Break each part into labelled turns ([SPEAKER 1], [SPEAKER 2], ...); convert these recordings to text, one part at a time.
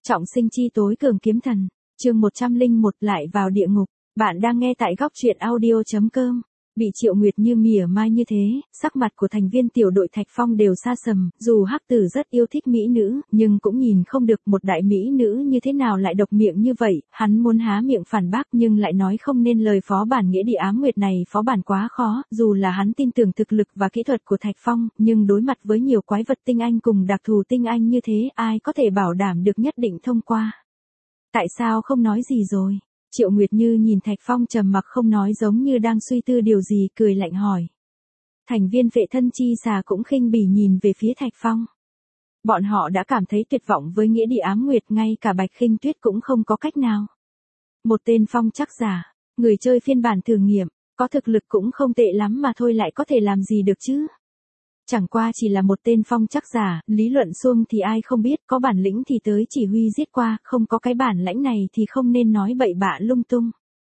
[SPEAKER 1] Trọng sinh chi tối cường kiếm thần, chương 101 lại vào địa ngục. Bạn đang nghe tại góc truyện audio.com. Bị Triệu Nguyệt Như mỉa mai như thế, sắc mặt của thành viên tiểu đội Thạch Phong đều xa sầm, dù Hắc Tử rất yêu thích mỹ nữ, nhưng cũng nhìn không được một đại mỹ nữ như thế nào lại độc miệng như vậy, hắn muốn há miệng phản bác nhưng lại nói không nên lời. Phó bản nghĩa địa ám nguyệt này phó bản quá khó, dù là hắn tin tưởng thực lực và kỹ thuật của Thạch Phong, nhưng đối mặt với nhiều quái vật tinh anh cùng đặc thù tinh anh như thế, ai có thể bảo đảm được nhất định thông qua. Tại sao không nói gì rồi? Triệu Nguyệt Như nhìn Thạch Phong trầm mặc không nói, giống như đang suy tư điều gì, cười lạnh hỏi. Thành viên Phệ Thân Chi Xà cũng khinh bỉ nhìn về phía Thạch Phong. Bọn họ đã cảm thấy tuyệt vọng với nghĩa địa ám nguyệt, ngay cả Bạch Khinh Tuyết cũng không có cách nào. Một tên phong chắc giả, người chơi phiên bản thử nghiệm, có thực lực cũng không tệ lắm mà thôi, lại có thể làm gì được chứ? Chẳng qua chỉ là một tên phong chắc giả, lý luận xuông thì ai không biết, có bản lĩnh thì tới chỉ huy giết qua, không có cái bản lãnh này thì không nên nói bậy bạ lung tung.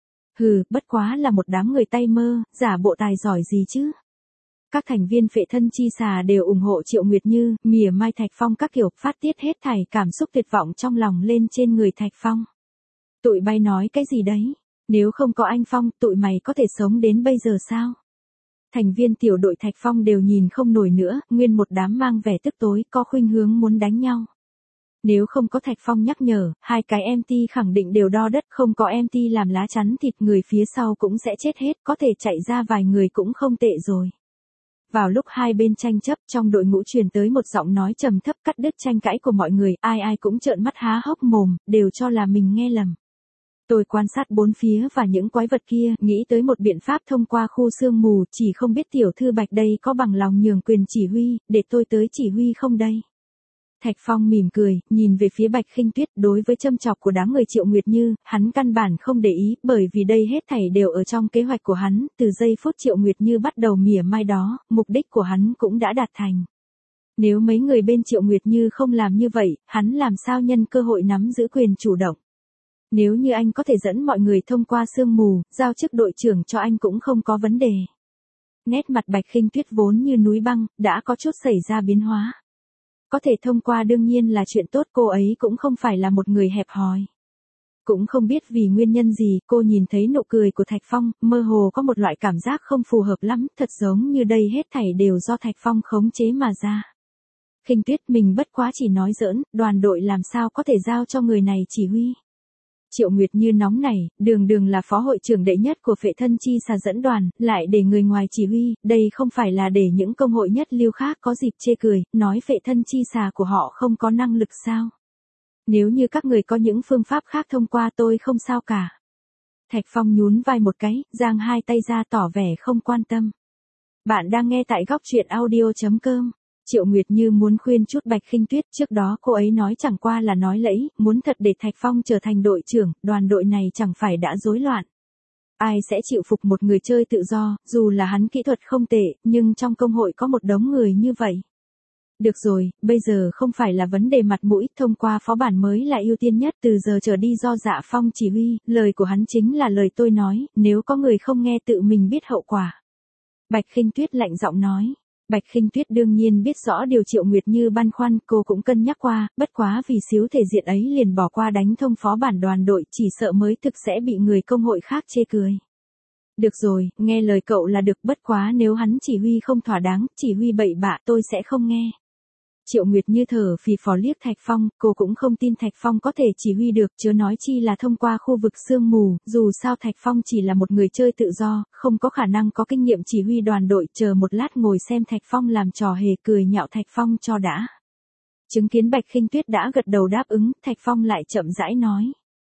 [SPEAKER 1] Hừ, bất quá là một đám người tay mơ, giả bộ tài giỏi gì chứ. Các thành viên Phệ Thân Chi Xà đều ủng hộ Triệu Nguyệt Như, mỉa mai Thạch Phong các kiểu, phát tiết hết thảy cảm xúc tuyệt vọng trong lòng lên trên người Thạch Phong. Tụi bay nói cái gì đấy? Nếu không có anh Phong, tụi mày có thể sống đến bây giờ sao? Thành viên tiểu đội Thạch Phong đều nhìn không nổi nữa, nguyên một đám mang vẻ tức tối, có khuynh hướng muốn đánh nhau. Nếu không có Thạch Phong nhắc nhở, hai cái MT khẳng định đều đo đất, không có MT làm lá chắn thịt, người phía sau cũng sẽ chết hết, có thể chạy ra vài người cũng không tệ rồi. Vào lúc hai bên tranh chấp, trong đội ngũ truyền tới một giọng nói trầm thấp cắt đứt tranh cãi của mọi người, ai ai cũng trợn mắt há hốc mồm, đều cho là mình nghe lầm. Tôi quan sát bốn phía và những quái vật kia, nghĩ tới một biện pháp thông qua khu sương mù, chỉ không biết tiểu thư Bạch đây có bằng lòng nhường quyền chỉ huy, để tôi tới chỉ huy không đây? Thạch Phong mỉm cười, nhìn về phía Bạch Khinh Tuyết, đối với châm chọc của đám người Triệu Nguyệt Như, hắn căn bản không để ý, bởi vì đây hết thảy đều ở trong kế hoạch của hắn, từ giây phút Triệu Nguyệt Như bắt đầu mỉa mai đó, mục đích của hắn cũng đã đạt thành. Nếu mấy người bên Triệu Nguyệt Như không làm như vậy, hắn làm sao nhân cơ hội nắm giữ quyền chủ động? Nếu như anh có thể dẫn mọi người thông qua sương mù, giao chức đội trưởng cho anh cũng không có vấn đề. Nét mặt Bạch Khinh Tuyết vốn như núi băng, đã có chút xảy ra biến hóa. Có thể thông qua đương nhiên là chuyện tốt, cô ấy cũng không phải là một người hẹp hòi. Cũng không biết vì nguyên nhân gì, cô nhìn thấy nụ cười của Thạch Phong, mơ hồ có một loại cảm giác không phù hợp lắm, thật giống như đây hết thảy đều do Thạch Phong khống chế mà ra. Khinh Tuyết, mình bất quá chỉ nói giỡn, đoàn đội làm sao có thể giao cho người này chỉ huy. Triệu Nguyệt Như nóng nảy, đường đường là phó hội trưởng đệ nhất của Phệ Thân Chi Xà dẫn đoàn, lại để người ngoài chỉ huy, đây không phải là để những công hội nhất lưu khác có dịp chê cười, nói Phệ Thân Chi Xà của họ không có năng lực sao? Nếu như các người có những phương pháp khác thông qua tôi không sao cả. Thạch Phong nhún vai một cái, giang hai tay ra tỏ vẻ không quan tâm. Bạn đang nghe tại góc truyện audio.com. Triệu Nguyệt Như muốn khuyên chút Bạch Khinh Tuyết, trước đó cô ấy nói chẳng qua là nói lẫy, muốn thật để Thạch Phong trở thành đội trưởng, đoàn đội này chẳng phải đã rối loạn. Ai sẽ chịu phục một người chơi tự do, dù là hắn kỹ thuật không tệ, nhưng trong công hội có một đống người như vậy. Được rồi, bây giờ không phải là vấn đề mặt mũi, thông qua phó bản mới là ưu tiên nhất, từ giờ trở đi do Dạ Phong chỉ huy, lời của hắn chính là lời tôi nói, nếu có người không nghe tự mình biết hậu quả. Bạch Khinh Tuyết lạnh giọng nói. Bạch Khinh Tuyết đương nhiên biết rõ điều Triệu Nguyệt Như băn khoăn, cô cũng cân nhắc qua, bất quá vì xíu thể diện ấy liền bỏ qua đánh thông phó bản đoàn đội, chỉ sợ mới thực sẽ bị người công hội khác chê cười. Được rồi, nghe lời cậu là được, bất quá nếu hắn chỉ huy không thỏa đáng, chỉ huy bậy bạ tôi sẽ không nghe. Triệu Nguyệt Như thở phì phò liếc Thạch Phong, cô cũng không tin Thạch Phong có thể chỉ huy được, chớ nói chi là thông qua khu vực sương mù, dù sao Thạch Phong chỉ là một người chơi tự do, không có khả năng có kinh nghiệm chỉ huy đoàn đội, chờ một lát ngồi xem Thạch Phong làm trò hề, cười nhạo Thạch Phong cho đã. Chứng kiến Bạch Khinh Tuyết đã gật đầu đáp ứng, Thạch Phong lại chậm rãi nói.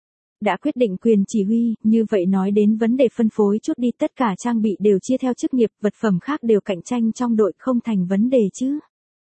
[SPEAKER 1] Đã quyết định quyền chỉ huy, như vậy nói đến vấn đề phân phối chút đi, tất cả trang bị đều chia theo chức nghiệp, vật phẩm khác đều cạnh tranh trong đội, không thành vấn đề chứ.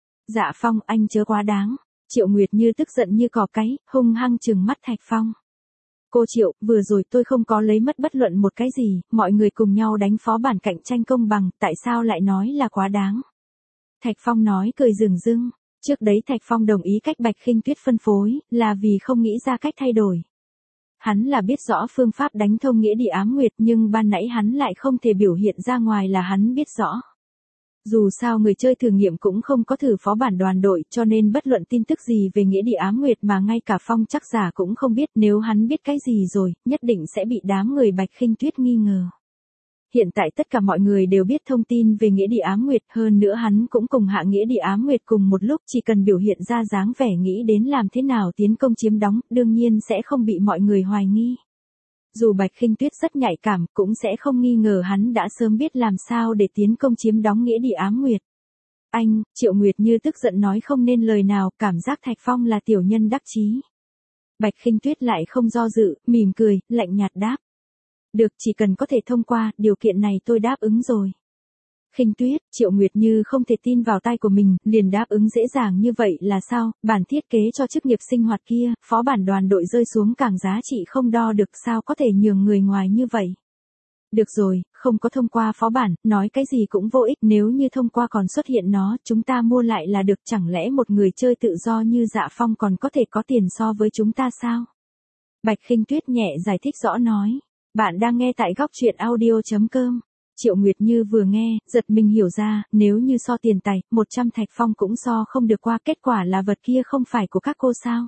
[SPEAKER 1] Dạ Phong, anh chớ quá đáng. Triệu Nguyệt Như tức giận như cò cái, hung hăng trừng mắt Thạch Phong. Cô Triệu, vừa rồi tôi không có lấy mất bất luận một cái gì, mọi người cùng nhau đánh phó bản cạnh tranh công bằng, tại sao lại nói là quá đáng? Thạch Phong nói cười rừng rưng. Trước đấy Thạch Phong đồng ý cách Bạch Khinh Tuyết phân phối, là vì không nghĩ ra cách thay đổi. Hắn là biết rõ phương pháp đánh thông nghĩa địa ám nguyệt, nhưng ban nãy hắn lại không thể biểu hiện ra ngoài là hắn biết rõ. Dù sao người chơi thử nghiệm cũng không có thử phó bản đoàn đội cho nên bất luận tin tức gì về nghĩa địa ám nguyệt mà ngay cả Phong chắc giả cũng không biết, nếu hắn biết cái gì rồi, nhất định sẽ bị đám người Bạch Khinh Tuyết nghi ngờ. Hiện tại tất cả mọi người đều biết thông tin về nghĩa địa ám nguyệt, hơn nữa hắn cũng cùng hạ nghĩa địa ám nguyệt cùng một lúc, chỉ cần biểu hiện ra dáng vẻ nghĩ đến làm thế nào tiến công chiếm đóng, đương nhiên sẽ không bị mọi người hoài nghi. Dù Bạch Khinh Tuyết rất nhạy cảm, cũng sẽ không nghi ngờ hắn đã sớm biết làm sao để tiến công chiếm đóng nghĩa địa ám nguyệt. Anh, Triệu Nguyệt Như tức giận nói không nên lời nào, cảm giác Thạch Phong là tiểu nhân đắc chí. Bạch Khinh Tuyết lại không do dự, mỉm cười, lạnh nhạt đáp. Được, chỉ cần có thể thông qua, điều kiện này tôi đáp ứng rồi. Khinh Tuyết, Triệu Nguyệt Như không thể tin vào tai của mình, liền đáp ứng dễ dàng như vậy là sao, bản thiết kế cho chức nghiệp sinh hoạt kia, phó bản đoàn đội rơi xuống càng giá trị không đo được, sao có thể nhường người ngoài như vậy. Được rồi, không có thông qua phó bản, nói cái gì cũng vô ích, nếu như thông qua còn xuất hiện nó, chúng ta mua lại là được, chẳng lẽ một người chơi tự do như Dạ Phong còn có thể có tiền so với chúng ta sao? Bạch Khinh Tuyết nhẹ giải thích rõ nói. Bạn đang nghe tại góc truyện audio.com. Triệu Nguyệt Như vừa nghe, giật mình hiểu ra, nếu như so tiền tài, 100 Thạch Phong cũng so không được qua, kết quả là vật kia không phải của các cô sao?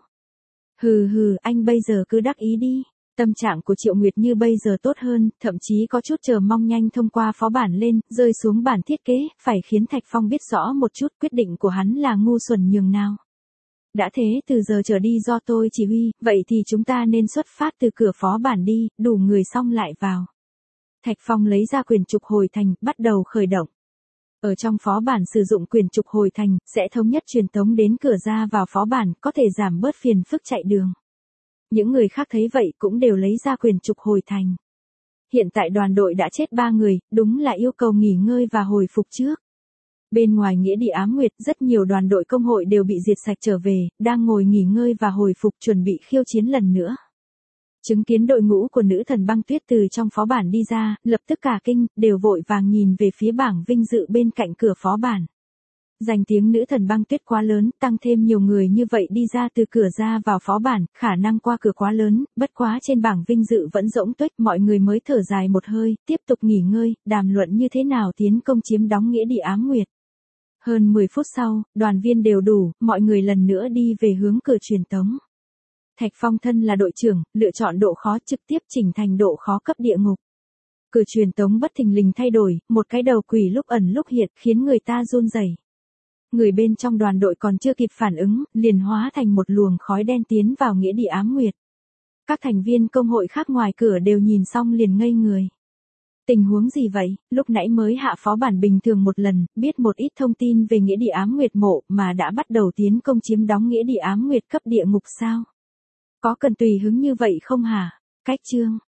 [SPEAKER 1] Hừ, anh bây giờ cứ đắc ý đi. Tâm trạng của Triệu Nguyệt Như bây giờ tốt hơn, thậm chí có chút chờ mong nhanh thông qua phó bản lên, rơi xuống bản thiết kế, phải khiến Thạch Phong biết rõ một chút quyết định của hắn là ngu xuẩn nhường nào. Đã thế từ giờ trở đi do tôi chỉ huy, vậy thì chúng ta nên xuất phát từ cửa phó bản đi, đủ người xong lại vào. Thạch Phong lấy ra quyền trục hồi thành, bắt đầu khởi động. Ở trong phó bản sử dụng quyền trục hồi thành, sẽ thống nhất truyền tống đến cửa ra vào phó bản, có thể giảm bớt phiền phức chạy đường. Những người khác thấy vậy cũng đều lấy ra quyền trục hồi thành. Hiện tại đoàn đội đã chết 3 người, đúng là yêu cầu nghỉ ngơi và hồi phục trước. Bên ngoài nghĩa địa ám nguyệt, rất nhiều đoàn đội công hội đều bị diệt sạch trở về, đang ngồi nghỉ ngơi và hồi phục chuẩn bị khiêu chiến lần nữa. Chứng kiến đội ngũ của nữ thần băng tuyết từ trong phó bản đi ra, lập tức cả kinh, đều vội vàng nhìn về phía bảng vinh dự bên cạnh cửa phó bản. Danh tiếng nữ thần băng tuyết quá lớn, tăng thêm nhiều người như vậy đi ra từ cửa ra vào phó bản, khả năng qua cửa quá lớn, bất quá trên bảng vinh dự vẫn rỗng tuếch, mọi người mới thở dài một hơi, tiếp tục nghỉ ngơi, đàm luận như thế nào tiến công chiếm đóng nghĩa địa ám nguyệt. Hơn 10 phút sau, đoàn viên đều đủ, mọi người lần nữa đi về hướng cửa truyền tống. Thạch Phong thân là đội trưởng, lựa chọn độ khó trực tiếp chỉnh thành độ khó cấp địa ngục. Cửa truyền tống bất thình lình thay đổi, một cái đầu quỷ lúc ẩn lúc hiện khiến người ta run rẩy. Người bên trong đoàn đội còn chưa kịp phản ứng, liền hóa thành một luồng khói đen tiến vào nghĩa địa ám nguyệt. Các thành viên công hội khác ngoài cửa đều nhìn xong liền ngây người. Tình huống gì vậy, lúc nãy mới hạ phó bản bình thường một lần, biết một ít thông tin về nghĩa địa ám nguyệt mộ mà đã bắt đầu tiến công chiếm đóng nghĩa địa ám nguyệt cấp địa ngục sao? Có cần tùy hứng như vậy không hả? Cách chương.